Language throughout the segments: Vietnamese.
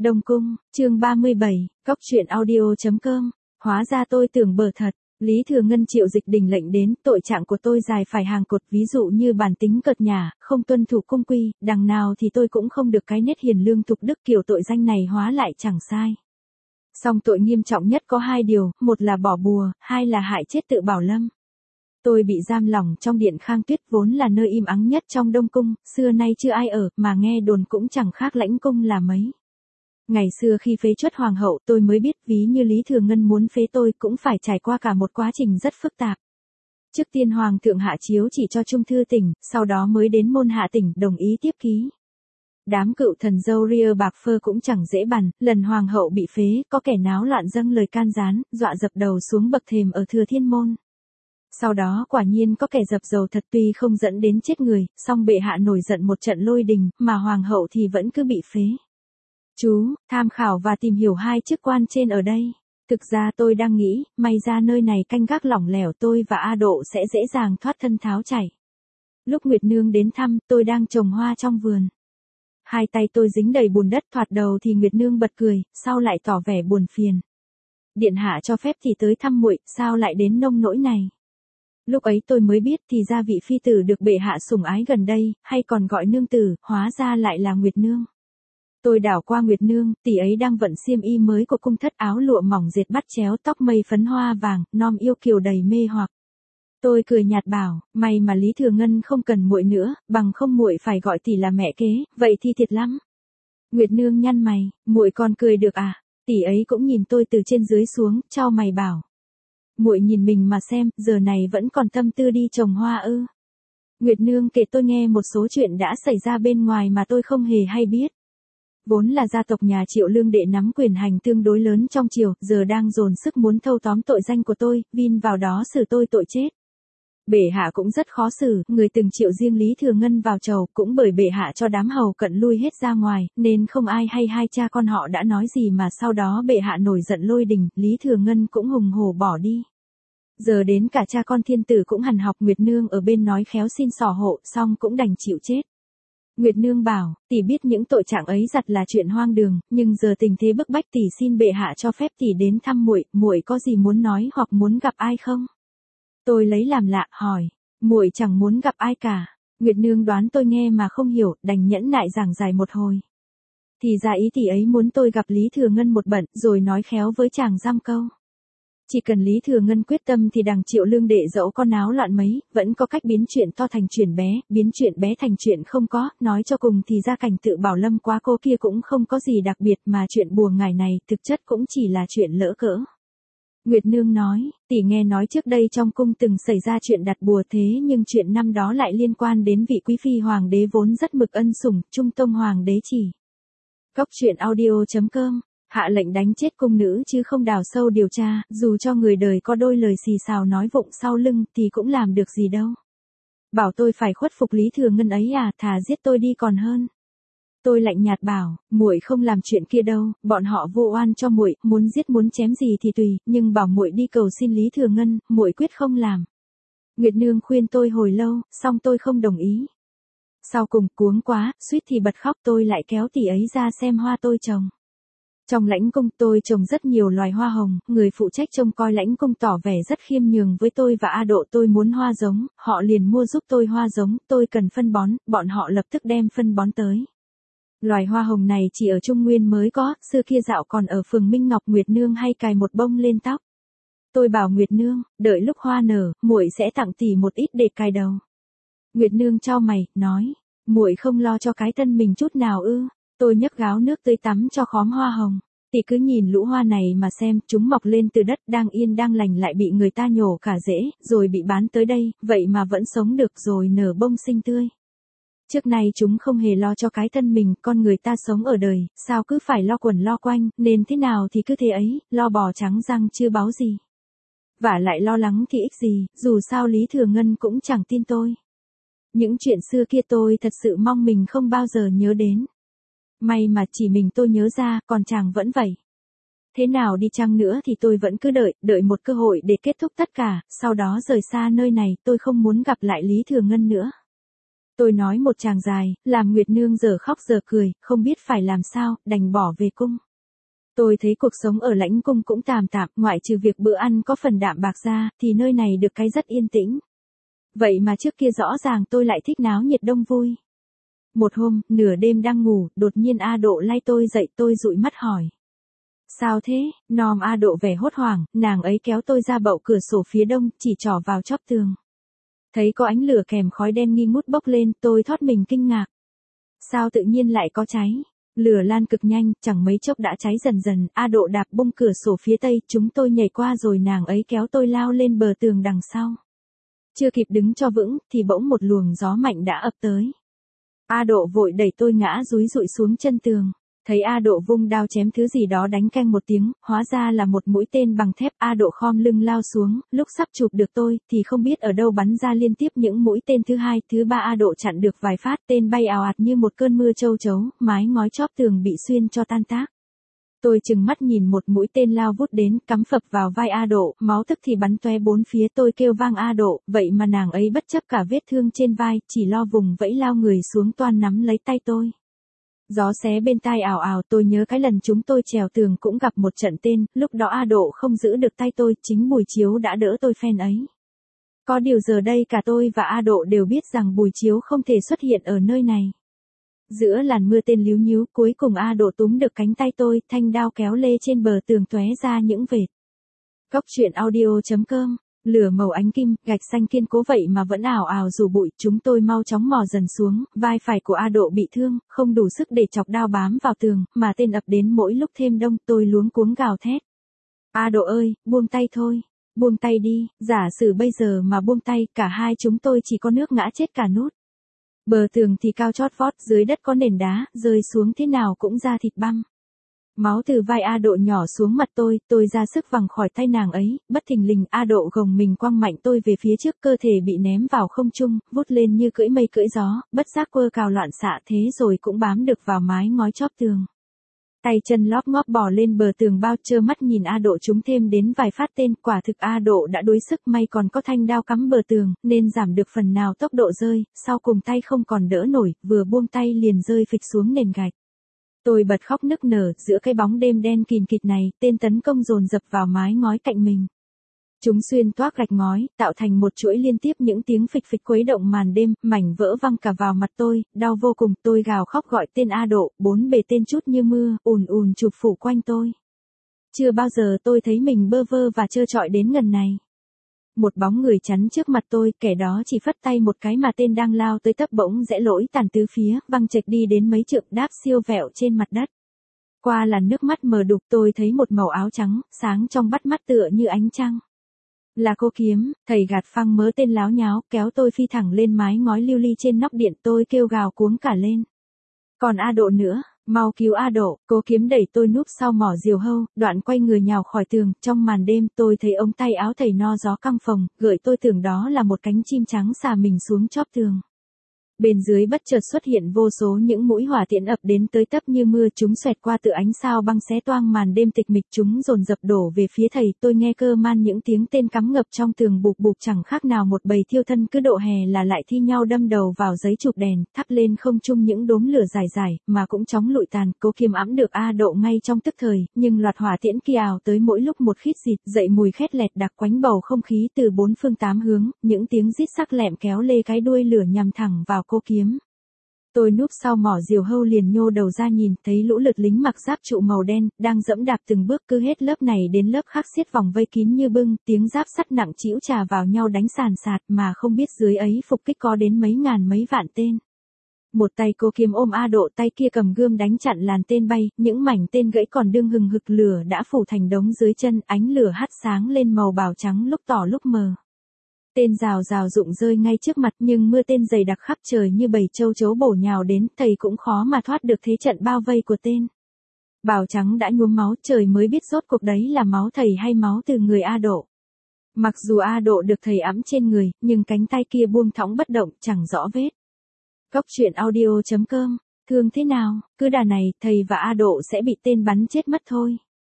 Đông Cung, chương 37, Cóc truyện audio.com, hóa ra tôi tưởng bờ thật. Lý Thừa Ngân triệu dịch đình lệnh đến, tội trạng của tôi dài phải hàng cột, ví dụ như bản tính cợt nhả, không tuân thủ cung quy, đằng nào thì tôi cũng không được cái nết hiền lương thục đức, kiểu tội danh này hóa lại chẳng sai. Song tội nghiêm trọng nhất có hai điều, một là bỏ bùa, hai là hại chết Tự Bảo Lâm. Tôi bị giam lỏng trong điện Khang Tuyết, vốn là nơi im ắng nhất trong Đông Cung, xưa nay chưa ai ở, mà nghe đồn cũng chẳng khác Lãnh Cung là mấy. Ngày xưa khi phế truất hoàng hậu, tôi mới biết ví như Lý Thừa Ngân muốn phế tôi cũng phải trải qua cả một quá trình rất phức tạp. Trước tiên hoàng thượng hạ chiếu chỉ cho Trung Thư tỉnh, sau đó mới đến môn hạ tỉnh đồng ý tiếp ký. Đám cựu thần dâu ria bạc phơ cũng chẳng dễ bằn, lần hoàng hậu bị phế, có kẻ náo loạn dâng lời can gián, dọa dập đầu xuống bậc thềm ở Thừa Thiên Môn. Sau đó quả nhiên có kẻ dập dầu thật, tuy không dẫn đến chết người, song bệ hạ nổi giận một trận lôi đình, mà hoàng hậu thì vẫn cứ bị phế. Chú, tham khảo và tìm hiểu hai chức quan trên ở đây. Thực ra tôi đang nghĩ, may ra nơi này canh gác lỏng lẻo, tôi và A Độ sẽ dễ dàng thoát thân tháo chạy. Lúc Nguyệt Nương đến thăm, tôi đang trồng hoa trong vườn. Hai tay tôi dính đầy bùn đất, thoạt đầu thì Nguyệt Nương bật cười, sau lại tỏ vẻ buồn phiền. Điện hạ cho phép thì tới thăm muội, sao lại đến nông nỗi này? Lúc ấy tôi mới biết thì ra vị phi tử được bệ hạ sủng ái gần đây, hay còn gọi nương tử, hóa ra lại là Nguyệt Nương. Tôi đảo qua Nguyệt Nương, tỷ ấy đang vận xiêm y mới của cung thất, áo lụa mỏng dệt bắt chéo, tóc mây phấn hoa vàng, non yêu kiều đầy mê hoặc. Tôi cười nhạt bảo, may mà Lý Thừa Ngân không cần muội nữa, bằng không muội phải gọi tỷ là mẹ kế, vậy thì thiệt lắm. Nguyệt Nương nhăn mày, muội còn cười được à? Tỷ ấy cũng nhìn tôi từ trên dưới xuống, chau mày bảo. Muội nhìn mình mà xem, giờ này vẫn còn tâm tư đi trồng hoa ư? Nguyệt Nương kể tôi nghe một số chuyện đã xảy ra bên ngoài mà tôi không hề hay biết. Vốn là gia tộc nhà Triệu Lương Đệ nắm quyền hành tương đối lớn trong triều, giờ đang dồn sức muốn thâu tóm tội danh của tôi, vin vào đó xử tôi tội chết. Bệ hạ cũng rất khó xử, người từng triệu riêng Lý Thừa Ngân vào chầu, cũng bởi bệ hạ cho đám hầu cận lui hết ra ngoài, nên không ai hay hai cha con họ đã nói gì, mà sau đó bệ hạ nổi giận lôi đình, Lý Thừa Ngân cũng hùng hổ bỏ đi. Giờ đến cả cha con thiên tử cũng hằn học, Nguyệt Nương ở bên nói khéo xin xỏ hộ, xong cũng đành chịu chết. Nguyệt Nương bảo, tỷ biết những tội trạng ấy giặt là chuyện hoang đường, nhưng giờ tình thế bức bách, tỷ xin bệ hạ cho phép tỷ đến thăm muội, muội có gì muốn nói hoặc muốn gặp ai không? Tôi lấy làm lạ, hỏi, muội chẳng muốn gặp ai cả. Nguyệt Nương đoán tôi nghe mà không hiểu, đành nhẫn nại giảng giải một hồi. Thì ra ý tỷ ấy muốn tôi gặp Lý Thừa Ngân một bận, rồi nói khéo với chàng giam câu. Chỉ cần Lý Thừa Ngân quyết tâm thì đằng Triệu Lương Đệ dẫu có náo loạn mấy, vẫn có cách biến chuyện to thành chuyện bé, biến chuyện bé thành chuyện không có, nói cho cùng thì gia cảnh Tự Bảo Lâm quá cô kia cũng không có gì đặc biệt, mà chuyện bùa ngải này thực chất cũng chỉ là chuyện lỡ cỡ. Nguyệt Nương nói, tỷ nghe nói trước đây trong cung từng xảy ra chuyện đặt bùa, thế nhưng chuyện năm đó lại liên quan đến vị quý phi hoàng đế vốn rất mực ân sủng, Trung Tông hoàng đế chỉ. Cóc truyện audio.com, hạ lệnh đánh chết cung nữ chứ không đào sâu điều tra, dù cho người đời có đôi lời xì xào nói vụng sau lưng thì cũng làm được gì đâu. Bảo tôi phải khuất phục Lý Thừa Ngân ấy à, thà giết tôi đi còn hơn. Tôi lạnh nhạt bảo, muội không làm chuyện kia đâu, bọn họ vu oan cho muội, muốn giết muốn chém gì thì tùy, nhưng bảo muội đi cầu xin Lý Thừa Ngân, muội quyết không làm. Nguyệt Nương khuyên tôi hồi lâu, song tôi không đồng ý. Sau cùng cuống quá, suýt thì bật khóc, tôi lại kéo tỷ ấy ra xem hoa tôi trồng. Trong Lãnh Cung tôi trồng rất nhiều loài hoa hồng, người phụ trách trông coi Lãnh Cung tỏ vẻ rất khiêm nhường với tôi và A Độ, tôi muốn hoa giống, họ liền mua giúp tôi hoa giống, tôi cần phân bón, bọn họ lập tức đem phân bón tới. Loài hoa hồng này chỉ ở Trung Nguyên mới có, xưa kia dạo còn ở phường Minh Ngọc. Nguyệt Nương hay cài một bông lên tóc. Tôi bảo Nguyệt Nương, đợi lúc hoa nở, muội sẽ tặng tỷ một ít để cài đầu. Nguyệt Nương chau mày, nói, muội không lo cho cái thân mình chút nào ư? Tôi nhấc gáo nước tưới tắm cho khóm hoa hồng. Tỷ cứ nhìn lũ hoa này mà xem, chúng mọc lên từ đất đang yên đang lành lại bị người ta nhổ cả rễ, rồi bị bán tới đây, vậy mà vẫn sống được rồi nở bông xinh tươi. Trước nay chúng không hề lo cho cái thân mình, con người ta sống ở đời, sao cứ phải lo quẩn lo quanh, nên thế nào thì cứ thế ấy, lo bò trắng răng chưa báo gì. Vả lại lo lắng thì ích gì, dù sao Lý Thừa Ngân cũng chẳng tin tôi. Những chuyện xưa kia tôi thật sự mong mình không bao giờ nhớ đến. May mà chỉ mình tôi nhớ ra, còn chàng vẫn vậy. Thế nào đi chăng nữa thì tôi vẫn cứ đợi một cơ hội để kết thúc tất cả, sau đó rời xa nơi này, tôi không muốn gặp lại Lý Thừa Ngân nữa. Tôi nói một tràng dài, làm Nguyệt Nương giờ khóc giờ cười, không biết phải làm sao, đành bỏ về cung. Tôi thấy cuộc sống ở lãnh cung cũng tạm tạm, ngoại trừ việc bữa ăn có phần đạm bạc ra, thì nơi này được cái rất yên tĩnh. Vậy mà trước kia rõ ràng tôi lại thích náo nhiệt đông vui. Một hôm, nửa đêm đang ngủ, đột nhiên A Độ lay tôi dậy, tôi dụi mắt hỏi. Sao thế? Nom A Độ vẻ hốt hoảng, nàng ấy kéo tôi ra bậu cửa sổ phía đông, chỉ trỏ vào chóp tường. Thấy có ánh lửa kèm khói đen nghi ngút bốc lên, tôi thót mình kinh ngạc. Sao tự nhiên lại có cháy? Lửa lan cực nhanh, chẳng mấy chốc đã cháy dần dần, A Độ đạp bung cửa sổ phía tây, chúng tôi nhảy qua rồi nàng ấy kéo tôi lao lên bờ tường đằng sau. Chưa kịp đứng cho vững, thì bỗng một luồng gió mạnh đã ập tới. A Độ vội đẩy tôi ngã dúi rụi xuống chân tường. Thấy A Độ vung đao chém thứ gì đó đánh canh một tiếng, hóa ra là một mũi tên bằng thép. A Độ khom lưng lao xuống, lúc sắp chụp được tôi, thì không biết ở đâu bắn ra liên tiếp những mũi tên thứ hai, thứ ba. A Độ chặn được vài phát, tên bay ào ạt như một cơn mưa châu chấu, mái ngói chóp tường bị xuyên cho tan tác. Tôi chừng mắt nhìn một mũi tên lao vút đến, cắm phập vào vai A Độ, máu tức thì bắn tóe bốn phía. Tôi kêu vang A Độ, vậy mà nàng ấy bất chấp cả vết thương trên vai, chỉ lo vùng vẫy lao người xuống toan nắm lấy tay tôi. Gió xé bên tai ào ào, tôi nhớ cái lần chúng tôi trèo tường cũng gặp một trận tên, lúc đó A Độ không giữ được tay tôi, chính Bùi Chiếu đã đỡ tôi phen ấy. Có điều giờ đây cả tôi và A Độ đều biết rằng Bùi Chiếu không thể xuất hiện ở nơi này. Giữa làn mưa tên líu nhíu, cuối cùng A Độ túm được cánh tay tôi, thanh đao kéo lê trên bờ tường tóe ra những vệt. Cốc truyện audio.com. Lửa màu ánh kim, gạch xanh kiên cố vậy mà vẫn ảo ảo rủ bụi, chúng tôi mau chóng mò dần xuống, vai phải của A Độ bị thương, không đủ sức để chọc đao bám vào tường, mà tên ập đến mỗi lúc thêm đông, tôi luống cuống gào thét. A Độ ơi, buông tay thôi, buông tay đi, giả sử bây giờ mà buông tay, cả hai chúng tôi chỉ có nước ngã chết cả nút. Bờ tường thì cao chót vót, dưới đất có nền đá, rơi xuống thế nào cũng ra thịt băm. Máu từ vai A Độ nhỏ xuống mặt tôi ra sức vằng khỏi tay nàng ấy, bất thình lình A Độ gồng mình quăng mạnh tôi về phía trước, cơ thể bị ném vào không trung, vút lên như cưỡi mây cưỡi gió, bất giác quơ cào loạn xạ, thế rồi cũng bám được vào mái ngói chóp tường. Tay chân lóp ngóp bò lên bờ tường bao, trơ mắt nhìn A Độ trúng thêm đến vài phát tên, quả thực A Độ đã đuối sức, may còn có thanh đao cắm bờ tường, nên giảm được phần nào tốc độ rơi, sau cùng tay không còn đỡ nổi, vừa buông tay liền rơi phịch xuống nền gạch. Tôi bật khóc nức nở, giữa cái bóng đêm đen kìn kịt này, tên tấn công dồn dập vào mái ngói cạnh mình. Chúng xuyên toác gạch ngói, tạo thành một chuỗi liên tiếp những tiếng phịch phịch khuấy động màn đêm, mảnh vỡ văng cả vào mặt tôi, đau vô cùng, tôi gào khóc gọi tên A Độ, bốn bề tên chút như mưa, ùn ùn chụp phủ quanh tôi. Chưa bao giờ tôi thấy mình bơ vơ và trơ trọi đến ngần này. Một bóng người chắn trước mặt tôi, kẻ đó chỉ phất tay một cái mà tên đang lao tới tấp bỗng rẽ lỗi tàn tứ phía, văng chệch đi đến mấy trượng, đáp siêu vẹo trên mặt đất. Qua làn nước mắt mờ đục tôi thấy một màu áo trắng, sáng trong bắt mắt tựa như ánh trăng. Là cô Kiếm, thầy gạt phăng mớ tên láo nháo, kéo tôi phi thẳng lên mái ngói lưu ly trên nóc điện, tôi kêu gào cuống cả lên. Còn A Độ nữa, mau cứu A Độ, cô Kiếm đẩy tôi núp sau mỏ diều hâu, đoạn quay người nhào khỏi tường, trong màn đêm tôi thấy ống tay áo thầy no gió căng phồng, gợi tôi tưởng đó là một cánh chim trắng xà mình xuống chóp tường. Bên dưới bất chợt xuất hiện vô số những mũi hỏa tiễn ập đến tới tấp như mưa, chúng xoẹt qua tựa ánh sao băng xé toang màn đêm tịch mịch, chúng dồn dập đổ về phía thầy. Tôi nghe cơ man những tiếng tên cắm ngập trong tường bụp bụp, chẳng khác nào một bầy thiêu thân cứ độ hè là lại thi nhau đâm đầu vào giấy chụp đèn, thắp lên không trung những đốm lửa dài dài, mà cũng chóng lụi tàn. Cố Kiếm ẵm được A Độ ngay trong tức thời, nhưng loạt hỏa tiễn kia ào tới mỗi lúc một khít xịt, dậy mùi khét lẹt đặc quánh bầu không khí từ bốn phương tám hướng, những tiếng rít sắc lẹm kéo lê cái đuôi lửa nhằm thẳng vào Cố Kiếm. Tôi núp sau mỏ diều hâu liền nhô đầu ra nhìn, thấy lũ lượt lính mặc giáp trụ màu đen, đang dẫm đạp từng bước cứ hết lớp này đến lớp khác xiết vòng vây kín như bưng, tiếng giáp sắt nặng trĩu chà vào nhau đánh sàn sạt, mà không biết dưới ấy phục kích có đến mấy ngàn mấy vạn tên. Một tay Cố Kiếm ôm A Độ, tay kia cầm gươm đánh chặn làn tên bay, những mảnh tên gãy còn đương hừng hực, lửa đã phủ thành đống dưới chân, ánh lửa hắt sáng lên màu bào trắng lúc tỏ lúc mờ. Tên rào rào rụng rơi ngay trước mặt, nhưng mưa tên dày đặc khắp trời như bầy châu chấu bổ nhào đến, thầy cũng khó mà thoát được thế trận bao vây của tên. Bào trắng đã nhuốm máu, trời mới biết rốt cuộc đấy là máu thầy hay máu từ người A Độ. Mặc dù A Độ được thầy ẵm trên người, nhưng cánh tay kia buông thõng bất động, chẳng rõ vết. Cốc truyện audio.com, thương thế nào, cứ đà này, thầy và A Độ sẽ bị tên bắn chết mất thôi.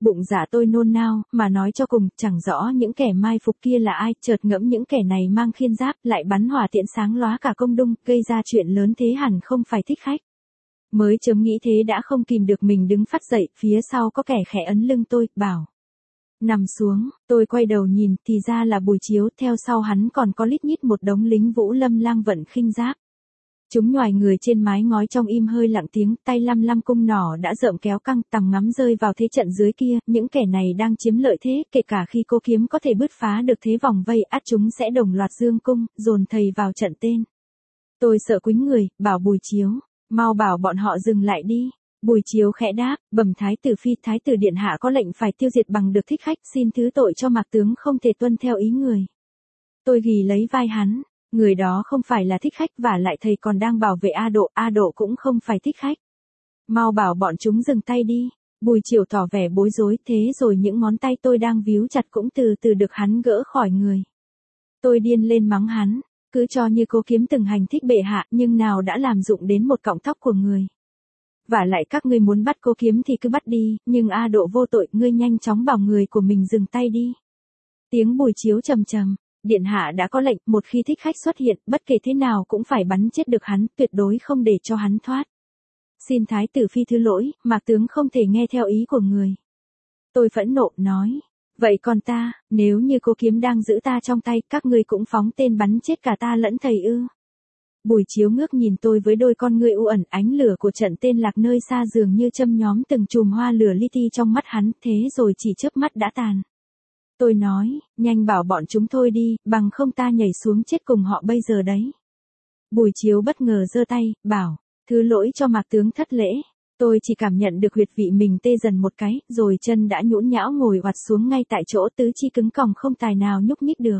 Bụng dạ tôi nôn nao, mà nói cho cùng, chẳng rõ những kẻ mai phục kia là ai, chợt ngẫm những kẻ này mang khiên giáp, lại bắn hỏa tiễn sáng lóa cả công đung, gây ra chuyện lớn thế hẳn không phải thích khách. Mới chấm nghĩ thế đã không kìm được mình đứng phát dậy, phía sau có kẻ khẽ ấn lưng tôi, bảo. Nằm xuống, tôi quay đầu nhìn, thì ra là Bùi Chiếu, theo sau hắn còn có lít nhít một đống lính Vũ Lâm Lang vận khinh giáp. Chúng nhoài người trên mái ngói trong im hơi lặng tiếng, tay lăm lăm cung nỏ đã rợm kéo căng, tầm ngắm rơi vào thế trận dưới kia, những kẻ này đang chiếm lợi thế, kể cả khi cô kiếm có thể bứt phá được thế vòng vây, ắt chúng sẽ đồng loạt dương cung, dồn thầy vào trận tên. Tôi sợ quýnh người, bảo Bùi Chiếu, mau bảo bọn họ dừng lại đi. Bùi Chiếu khẽ đáp, bẩm thái tử phi, thái tử điện hạ có lệnh phải tiêu diệt bằng được thích khách, xin thứ tội cho Mạc tướng không thể tuân theo ý người. Tôi ghì lấy vai hắn. Người đó không phải là thích khách, và lại thầy còn đang bảo vệ A Độ cũng không phải thích khách. Mau bảo bọn chúng dừng tay đi. Bùi Chiều tỏ vẻ bối rối, thế rồi những ngón tay tôi đang víu chặt cũng từ từ được hắn gỡ khỏi người. Tôi điên lên mắng hắn, cứ cho như cô kiếm từng hành thích bệ hạ, nhưng nào đã làm dụng đến một cọng tóc của người. Và lại các ngươi muốn bắt cô kiếm thì cứ bắt đi, nhưng A Độ vô tội, ngươi nhanh chóng bảo người của mình dừng tay đi. Tiếng Bùi Chiếu trầm trầm. Điện hạ đã có lệnh, một khi thích khách xuất hiện, bất kể thế nào cũng phải bắn chết được hắn, tuyệt đối không để cho hắn thoát. Xin thái tử phi thứ lỗi, Mạc tướng không thể nghe theo ý của người. Tôi phẫn nộ nói, vậy còn ta, nếu như cô kiếm đang giữ ta trong tay, các ngươi cũng phóng tên bắn chết cả ta lẫn thầy ư? Bùi Chiếu ngước nhìn tôi với đôi con ngươi u ẩn, ánh lửa của trận tên lạc nơi xa dường như châm nhóm từng chùm hoa lửa li ti trong mắt hắn, thế rồi chỉ chớp mắt đã tàn. Tôi nói, nhanh bảo bọn chúng thôi đi, bằng không ta nhảy xuống chết cùng họ bây giờ đấy. Bùi Chiếu bất ngờ giơ tay, bảo, thứ lỗi cho Mạc tướng thất lễ. Tôi chỉ cảm nhận được huyệt vị mình tê dần một cái, rồi chân đã nhũn nhão ngồi oặt xuống ngay tại chỗ, tứ chi cứng còng không tài nào nhúc nhích được.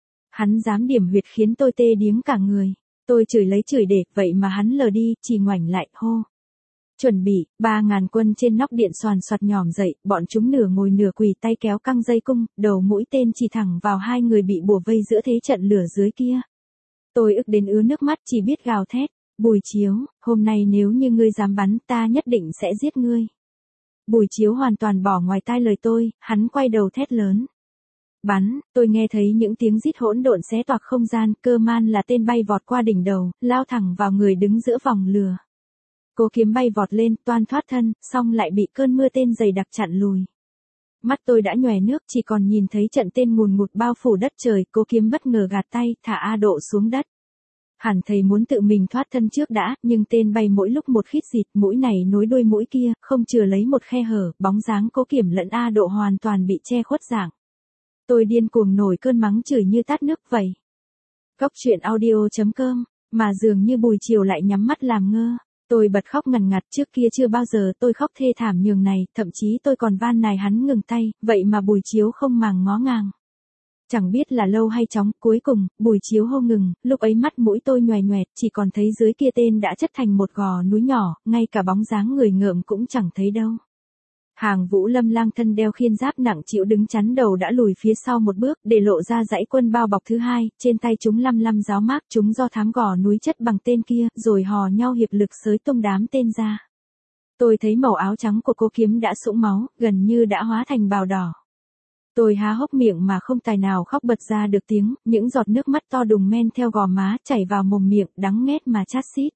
Hắn dám điểm huyệt khiến tôi tê điếng cả người. Tôi chửi lấy chửi để, vậy mà hắn lờ đi, chỉ ngoảnh lại, hô. Chuẩn bị, 3.000 quân trên nóc điện xoàn xoạt nhòm dậy, bọn chúng nửa ngồi nửa quỳ, tay kéo căng dây cung, đầu mũi tên chỉ thẳng vào hai người bị bủa vây giữa thế trận lửa dưới kia. Tôi ức đến ứa nước mắt, chỉ biết gào thét, Bùi Chiếu, hôm nay nếu như ngươi dám bắn, ta nhất định sẽ giết ngươi. Bùi Chiếu hoàn toàn bỏ ngoài tai lời tôi, hắn quay đầu thét lớn. Bắn, tôi nghe thấy những tiếng rít hỗn độn xé toạc không gian, cơ man là tên bay vọt qua đỉnh đầu, lao thẳng vào người đứng giữa vòng lửa. Cô kiếm bay vọt lên, toan thoát thân, xong lại bị cơn mưa tên dày đặc chặn lùi. Mắt tôi đã nhòe nước, chỉ còn nhìn thấy trận tên ngùn ngụt bao phủ đất trời, cô kiếm bất ngờ gạt tay, thả A Độ xuống đất. Hẳn thầy muốn tự mình thoát thân trước đã, nhưng tên bay mỗi lúc một khít xịt, mũi này nối đuôi mũi kia, không chừa lấy một khe hở, bóng dáng cô kiểm lẫn A Độ hoàn toàn bị che khuất dạng. Tôi điên cuồng nổi cơn mắng chửi như tát nước vậy. Góc truyện audio.com, mà dường như Bùi Chiều lại nhắm mắt làm ngơ. Tôi bật khóc ngằn ngặt, trước kia chưa bao giờ tôi khóc thê thảm nhường này, thậm chí tôi còn van nài hắn ngừng tay, vậy mà Bùi Chiếu không màng ngó ngàng. Chẳng biết là lâu hay chóng, cuối cùng, Bùi Chiếu hô ngừng, lúc ấy mắt mũi tôi nhoè nhoẹt, chỉ còn thấy dưới kia tên đã chất thành một gò núi nhỏ, ngay cả bóng dáng người ngợm cũng chẳng thấy đâu. Hàng Vũ Lâm Lang thân đeo khiên giáp nặng chịu đứng chắn đầu đã lùi phía sau một bước, để lộ ra dãy quân bao bọc thứ hai, trên tay chúng lăm lăm giáo mác, chúng do thám gò núi chất bằng tên kia, rồi hò nhau hiệp lực xới tung đám tên ra. Tôi thấy màu áo trắng của cô kiếm đã sũng máu, gần như đã hóa thành bào đỏ. Tôi há hốc miệng mà không tài nào khóc bật ra được tiếng, những giọt nước mắt to đùng men theo gò má chảy vào mồm miệng, đắng nghét mà chát xít.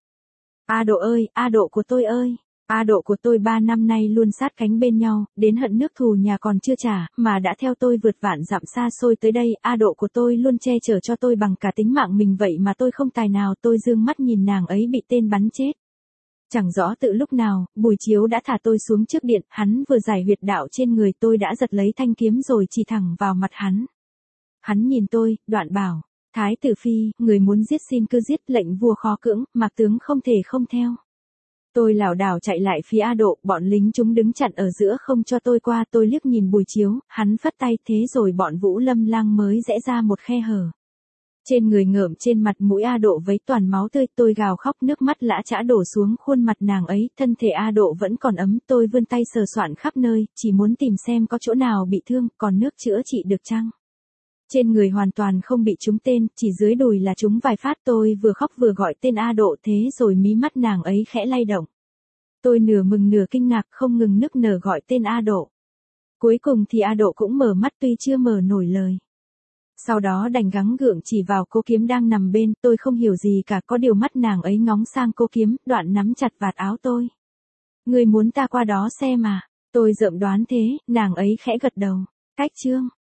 A Độ ơi, A Độ của tôi ơi! A Độ của tôi 3 năm nay luôn sát cánh bên nhau, đến hận nước thù nhà còn chưa trả, mà đã theo tôi vượt vạn dặm xa xôi tới đây. A Độ của tôi luôn che chở cho tôi bằng cả tính mạng mình, vậy mà tôi không tài nào. Tôi dương mắt nhìn nàng ấy bị tên bắn chết. Chẳng rõ tự lúc nào, Bùi Chiếu đã thả tôi xuống trước điện, hắn vừa giải huyệt đạo trên người, tôi đã giật lấy thanh kiếm rồi chỉ thẳng vào mặt hắn. Hắn nhìn tôi, đoạn bảo, Thái tử phi, người muốn giết xin cứ giết, lệnh vua khó cưỡng, Mạc tướng không thể không theo. Tôi lảo đảo chạy lại phía A Độ, bọn lính chúng đứng chặn ở giữa không cho tôi qua. Tôi liếc nhìn Bùi Chiếu, hắn phất tay, thế rồi bọn Vũ Lâm Lang mới rẽ ra một khe hở. Trên người ngợm, trên mặt mũi A Độ vấy toàn máu tươi, tôi gào khóc, nước mắt lã chã đổ xuống khuôn mặt nàng ấy, thân thể A Độ vẫn còn ấm, tôi vươn tay sờ soạn khắp nơi, chỉ muốn tìm xem có chỗ nào bị thương, còn nước chữa trị được chăng. Trên người hoàn toàn không bị trúng tên, chỉ dưới đùi là trúng vài phát. Tôi vừa khóc vừa gọi tên A Độ, thế rồi mí mắt nàng ấy khẽ lay động. Tôi nửa mừng nửa kinh ngạc, không ngừng nức nở gọi tên A Độ. Cuối cùng thì A Độ cũng mở mắt tuy chưa mở nổi lời. Sau đó đành gắng gượng chỉ vào cô Kiếm đang nằm bên, tôi không hiểu gì cả, có điều mắt nàng ấy ngóng sang cô Kiếm, đoạn nắm chặt vạt áo tôi. Người muốn ta qua đó xem à? Tôi dợm đoán thế, nàng ấy khẽ gật đầu. Cách chương